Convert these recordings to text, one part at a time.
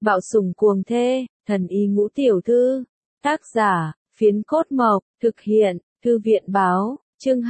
Bạo sủng cuồng thê, thần y ngũ tiểu thư. Tác giả, Phiến Cốt Mộc, thực hiện, Thư viện báo, chương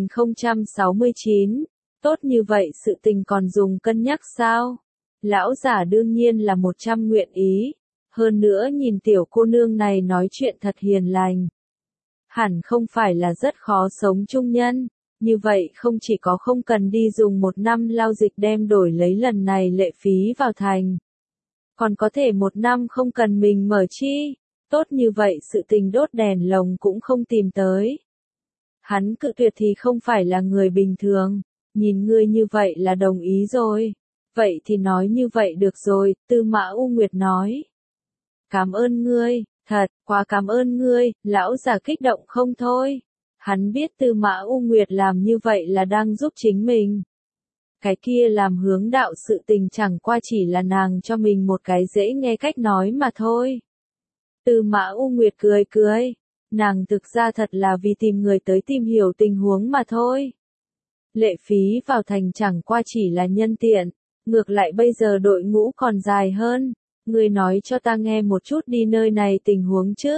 2069. Tốt như vậy sự tình còn dùng cân nhắc sao? Lão giả đương nhiên là 100 nguyện ý. Hơn nữa nhìn tiểu cô nương này nói chuyện thật hiền lành. Hẳn không phải là rất khó sống chung nhân. Như vậy không chỉ có không cần đi dùng 1 năm lao dịch đem đổi lấy lần này lệ phí vào thành. Còn có thể 1 năm không cần mình mở chi. Tốt như vậy sự tình đốt đèn lồng cũng không tìm tới. Hắn cự tuyệt thì không phải là người bình thường. Nhìn ngươi như vậy là đồng ý rồi. Vậy thì nói như vậy được rồi, Tư Mã U Nguyệt nói. Cảm ơn ngươi, thật, quá cảm ơn ngươi, lão già kích động không thôi. Hắn biết Tư Mã U Nguyệt làm như vậy là đang giúp chính mình. Cái kia làm hướng đạo sự tình chẳng qua chỉ là nàng cho mình một cái dễ nghe cách nói mà thôi. Tư Mã U Nguyệt cười cười. Nàng thực ra thật là vì tìm người tới tìm hiểu tình huống mà thôi. Lệ phí vào thành chẳng qua chỉ là nhân tiện. Ngược lại bây giờ đội ngũ còn dài hơn. Ngươi nói cho ta nghe một chút đi nơi này tình huống chứ.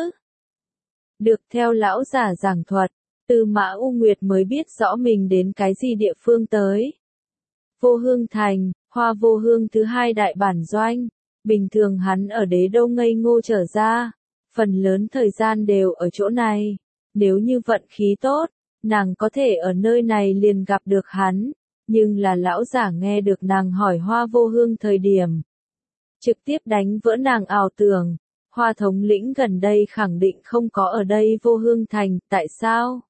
Được theo lão giả giảng thuật. Tư Mã U Nguyệt mới biết rõ mình đến cái gì địa phương tới. Vô Hương Thành, Hoa Vô Hương thứ 2 đại bản doanh. Bình thường hắn ở Đế Đô ngây ngô trở ra. Phần lớn thời gian đều ở chỗ này. Nếu như vận khí tốt, nàng có thể ở nơi này liền gặp được hắn. Nhưng là lão giả nghe được nàng hỏi Hoa Vô Hương thời điểm. Trực tiếp đánh vỡ nàng ảo tưởng. Hoa thống lĩnh gần đây khẳng định không có ở đây Vô Hương Thành, tại sao?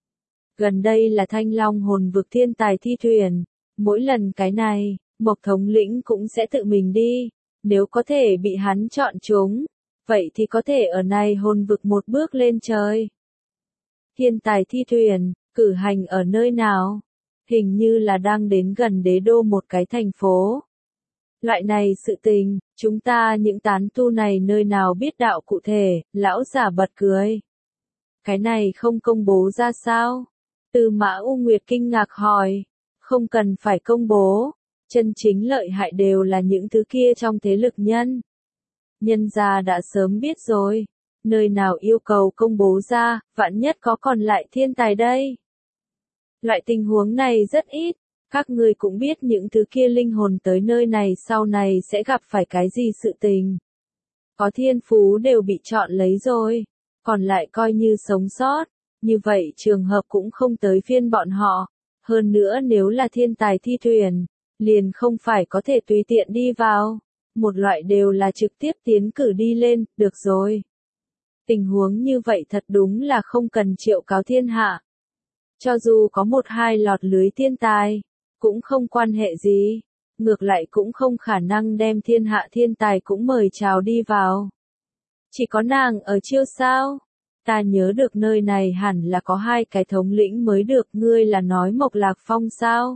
Gần đây là Thanh Long hồn vực thiên tài thi thuyền. Mỗi lần cái này, Mộc thống lĩnh cũng sẽ tự mình đi. Nếu có thể bị hắn chọn chúng, vậy thì có thể ở này hồn vực một bước lên trời. Thiên tài thi thuyền, cử hành ở nơi nào? Hình như là đang đến gần Đế Đô một cái thành phố. Loại này sự tình, chúng ta những tán tu này nơi nào biết đạo cụ thể, lão giả bật cười. Cái này không công bố ra sao? Tư Mã U Nguyệt kinh ngạc hỏi. Không cần phải công bố. Chân chính lợi hại đều là những thứ kia trong thế lực nhân. Nhân gia đã sớm biết rồi. Nơi nào yêu cầu công bố ra, vạn nhất có còn lại thiên tài đây. Loại tình huống này rất ít. Các ngươi cũng biết những thứ kia linh hồn tới nơi này sau này sẽ gặp phải cái gì sự tình. Có thiên phú đều bị chọn lấy rồi. Còn lại coi như sống sót. Như vậy trường hợp cũng không tới phiên bọn họ. Hơn nữa nếu là thiên tài thi thuyền, liền không phải có thể tùy tiện đi vào. Một loại đều là trực tiếp tiến cử đi lên, được rồi. Tình huống như vậy thật đúng là không cần triệu cáo thiên hạ. Cho dù có 1-2 lọt lưới thiên tài, cũng không quan hệ gì. Ngược lại cũng không khả năng đem thiên hạ thiên tài cũng mời chào đi vào. Chỉ có nàng ở chiêu sao? Ta nhớ được nơi này hẳn là có 2 cái thống lĩnh mới được, ngươi là nói Mộc Lạc Phong sao?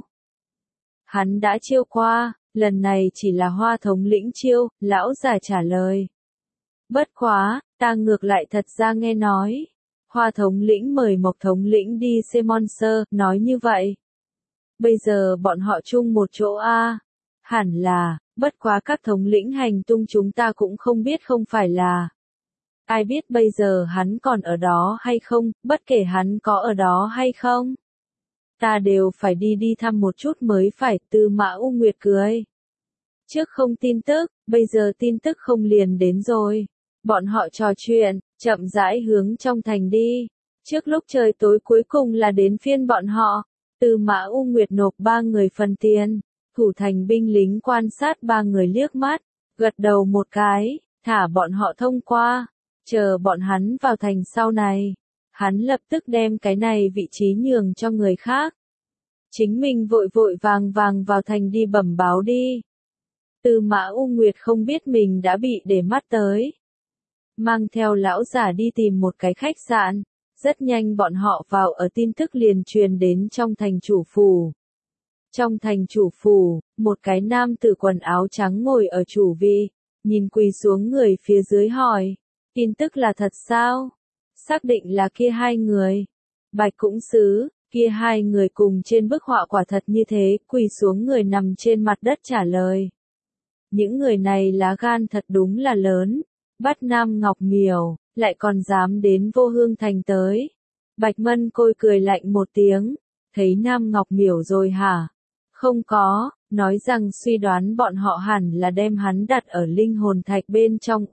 Hắn đã chiêu qua, lần này chỉ là Hoa thống lĩnh chiêu, lão già trả lời. Bất quá, ta ngược lại thật ra nghe nói. Hoa thống lĩnh mời Mộc thống lĩnh đi Monster, nói như vậy. Bây giờ bọn họ chung một chỗ a. Hẳn là, bất quá các thống lĩnh hành tung chúng ta cũng không biết không phải là. Ai biết bây giờ hắn còn ở đó hay không, bất kể hắn có ở đó hay không. Ta đều phải đi thăm một chút mới phải, Tư Mã U Nguyệt cười. Trước không tin tức, bây giờ tin tức không liền đến rồi. Bọn họ trò chuyện, chậm rãi hướng trong thành đi. Trước lúc trời tối cuối cùng là đến phiên bọn họ. Tư Mã U Nguyệt nộp 3 người phần tiền. Thủ thành binh lính quan sát 3 người liếc mắt, gật đầu một cái, thả bọn họ thông qua. Chờ bọn hắn vào thành sau này. Hắn lập tức đem cái này vị trí nhường cho người khác. Chính mình vội vội vàng vàng vào thành đi bẩm báo đi. Tư Mã U Nguyệt không biết mình đã bị để mắt tới. Mang theo lão giả đi tìm một cái khách sạn. Rất nhanh bọn họ vào ở, tin tức liền truyền đến trong thành chủ phủ. Trong thành chủ phủ, một cái nam tử quần áo trắng ngồi ở chủ vị, nhìn quỳ xuống người phía dưới hỏi. Tin tức là thật sao? Xác định là kia 2 người. Bạch Cũng Sứ, kia 2 người cùng trên bức họa quả thật như thế, quỳ xuống người nằm trên mặt đất trả lời. Những người này lá gan thật đúng là lớn, bắt Nam Ngọc Miểu, lại còn dám đến Vô Hương Thành tới. Bạch Mân Côi cười lạnh một tiếng, thấy Nam Ngọc Miểu rồi hả? Không có, nói rằng suy đoán bọn họ hẳn là đem hắn đặt ở linh hồn thạch bên trong.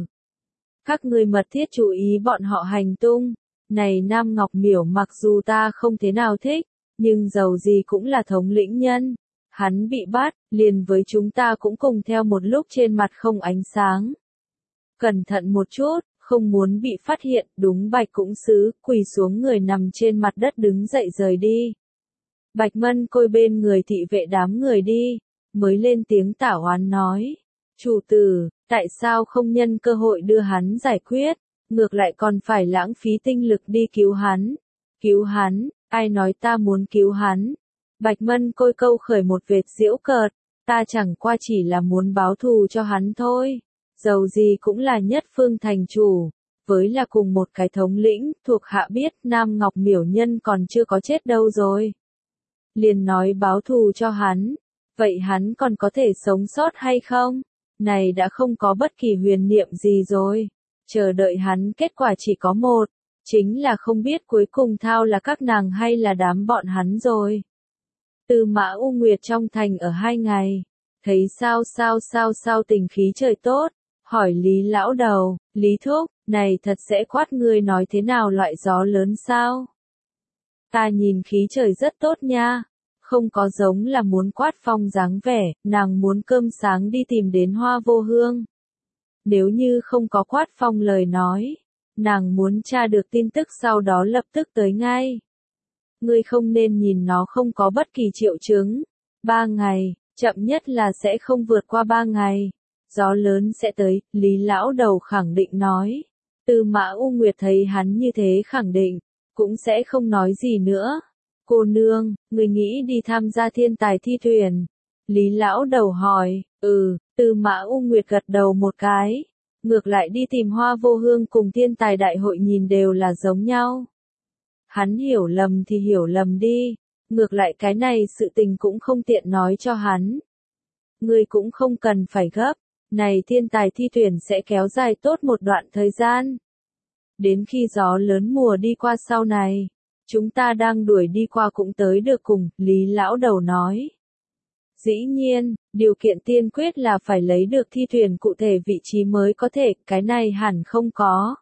Các ngươi mật thiết chú ý bọn họ hành tung. Này Nam Ngọc Miểu mặc dù ta không thế nào thích, nhưng dầu gì cũng là thống lĩnh nhân. Hắn bị bắt, liền với chúng ta cũng cùng theo một lúc trên mặt không ánh sáng. Cẩn thận một chút, không muốn bị phát hiện. Đúng. Bạch cũng xứ, quỳ xuống người nằm trên mặt đất đứng dậy rời đi. Bạch Mân Côi bên người thị vệ đám người đi, mới lên tiếng tả oán nói. Chủ tử, tại sao không nhân cơ hội đưa hắn giải quyết, ngược lại còn phải lãng phí tinh lực đi cứu hắn? Cứu hắn, ai nói ta muốn cứu hắn? Bạch Mân Côi câu khởi một vệt giễu cợt, ta chẳng qua chỉ là muốn báo thù cho hắn thôi. Dầu gì cũng là nhất phương thành chủ, với là cùng một cái thống lĩnh, thuộc hạ biết Nam Ngọc Miểu nhân còn chưa có chết đâu rồi. Liền nói báo thù cho hắn, vậy hắn còn có thể sống sót hay không? Này đã không có bất kỳ huyền niệm gì rồi. Chờ đợi hắn kết quả chỉ có một, chính là không biết cuối cùng thao là các nàng hay là đám bọn hắn rồi. Tư Mã U Nguyệt trong thành ở 2 ngày, thấy sao tình khí trời tốt, hỏi Lý lão đầu, Lý thúc, này thật sẽ quát ngươi nói thế nào loại gió lớn sao? Ta nhìn khí trời rất tốt nha, không có giống là muốn quát phong dáng vẻ, nàng muốn cơm sáng đi tìm đến Hoa Vô Hương. Nếu như không có quát phong lời nói, nàng muốn tra được tin tức sau đó lập tức tới ngay. Ngươi không nên nhìn nó không có bất kỳ triệu chứng. 3 ngày, chậm nhất là sẽ không vượt qua 3 ngày. Gió lớn sẽ tới, Lý lão đầu khẳng định nói. Tư Mã U Nguyệt thấy hắn như thế khẳng định, cũng sẽ không nói gì nữa. Cô nương, người nghĩ đi tham gia thiên tài thi tuyển? Lý lão đầu hỏi. Tư Mã U Nguyệt gật đầu một cái. Ngược lại đi tìm Hoa Vô Hương cùng thiên tài đại hội nhìn đều là giống nhau. Hắn hiểu lầm thì hiểu lầm đi, ngược lại cái này sự tình cũng không tiện nói cho hắn. Ngươi cũng không cần phải gấp, này thiên tài thi tuyển sẽ kéo dài tốt một đoạn thời gian. Đến khi gió lớn mùa đi qua sau này, chúng ta đang đuổi đi qua cũng tới được cùng, Lý lão đầu nói. Dĩ nhiên, điều kiện tiên quyết là phải lấy được thi tuyển cụ thể vị trí mới có thể, cái này hẳn không có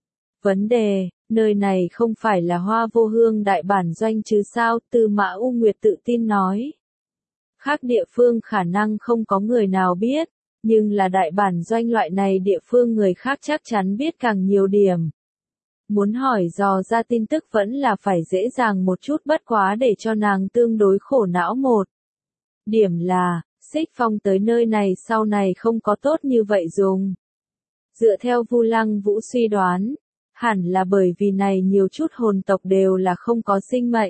vấn đề. Nơi này không phải là Hoa Vô Hương đại bản doanh chứ sao? Tư Mã U Nguyệt tự tin nói. Khác địa phương khả năng không có người nào biết, nhưng là đại bản doanh loại này địa phương người khác chắc chắn biết càng nhiều điểm. Muốn hỏi dò ra tin tức vẫn là phải dễ dàng một chút, bất quá để cho nàng tương đối khổ não một điểm là, Xích Phong tới nơi này sau này không có tốt như vậy dùng. Dựa theo Vu Lăng Vũ suy đoán, hẳn là bởi vì này nhiều chút hồn tộc đều là không có sinh mệnh.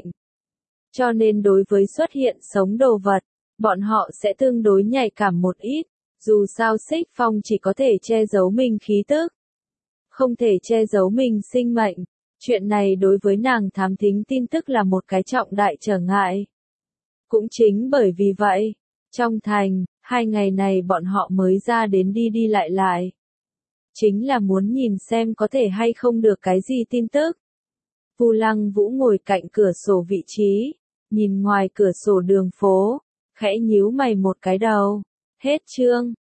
Cho nên đối với xuất hiện sống đồ vật, bọn họ sẽ tương đối nhạy cảm một ít, dù sao Xích Phong chỉ có thể che giấu mình khí tức, không thể che giấu mình sinh mệnh. Chuyện này đối với nàng thám thính tin tức là một cái trọng đại trở ngại. Cũng chính bởi vì vậy, trong thành, 2 ngày này bọn họ mới ra đến đi đi lại lại. Chính là muốn nhìn xem có thể hay không được cái gì tin tức. Vu Lăng Vũ ngồi cạnh cửa sổ vị trí, nhìn ngoài cửa sổ đường phố, khẽ nhíu mày một cái đầu. Hết chương.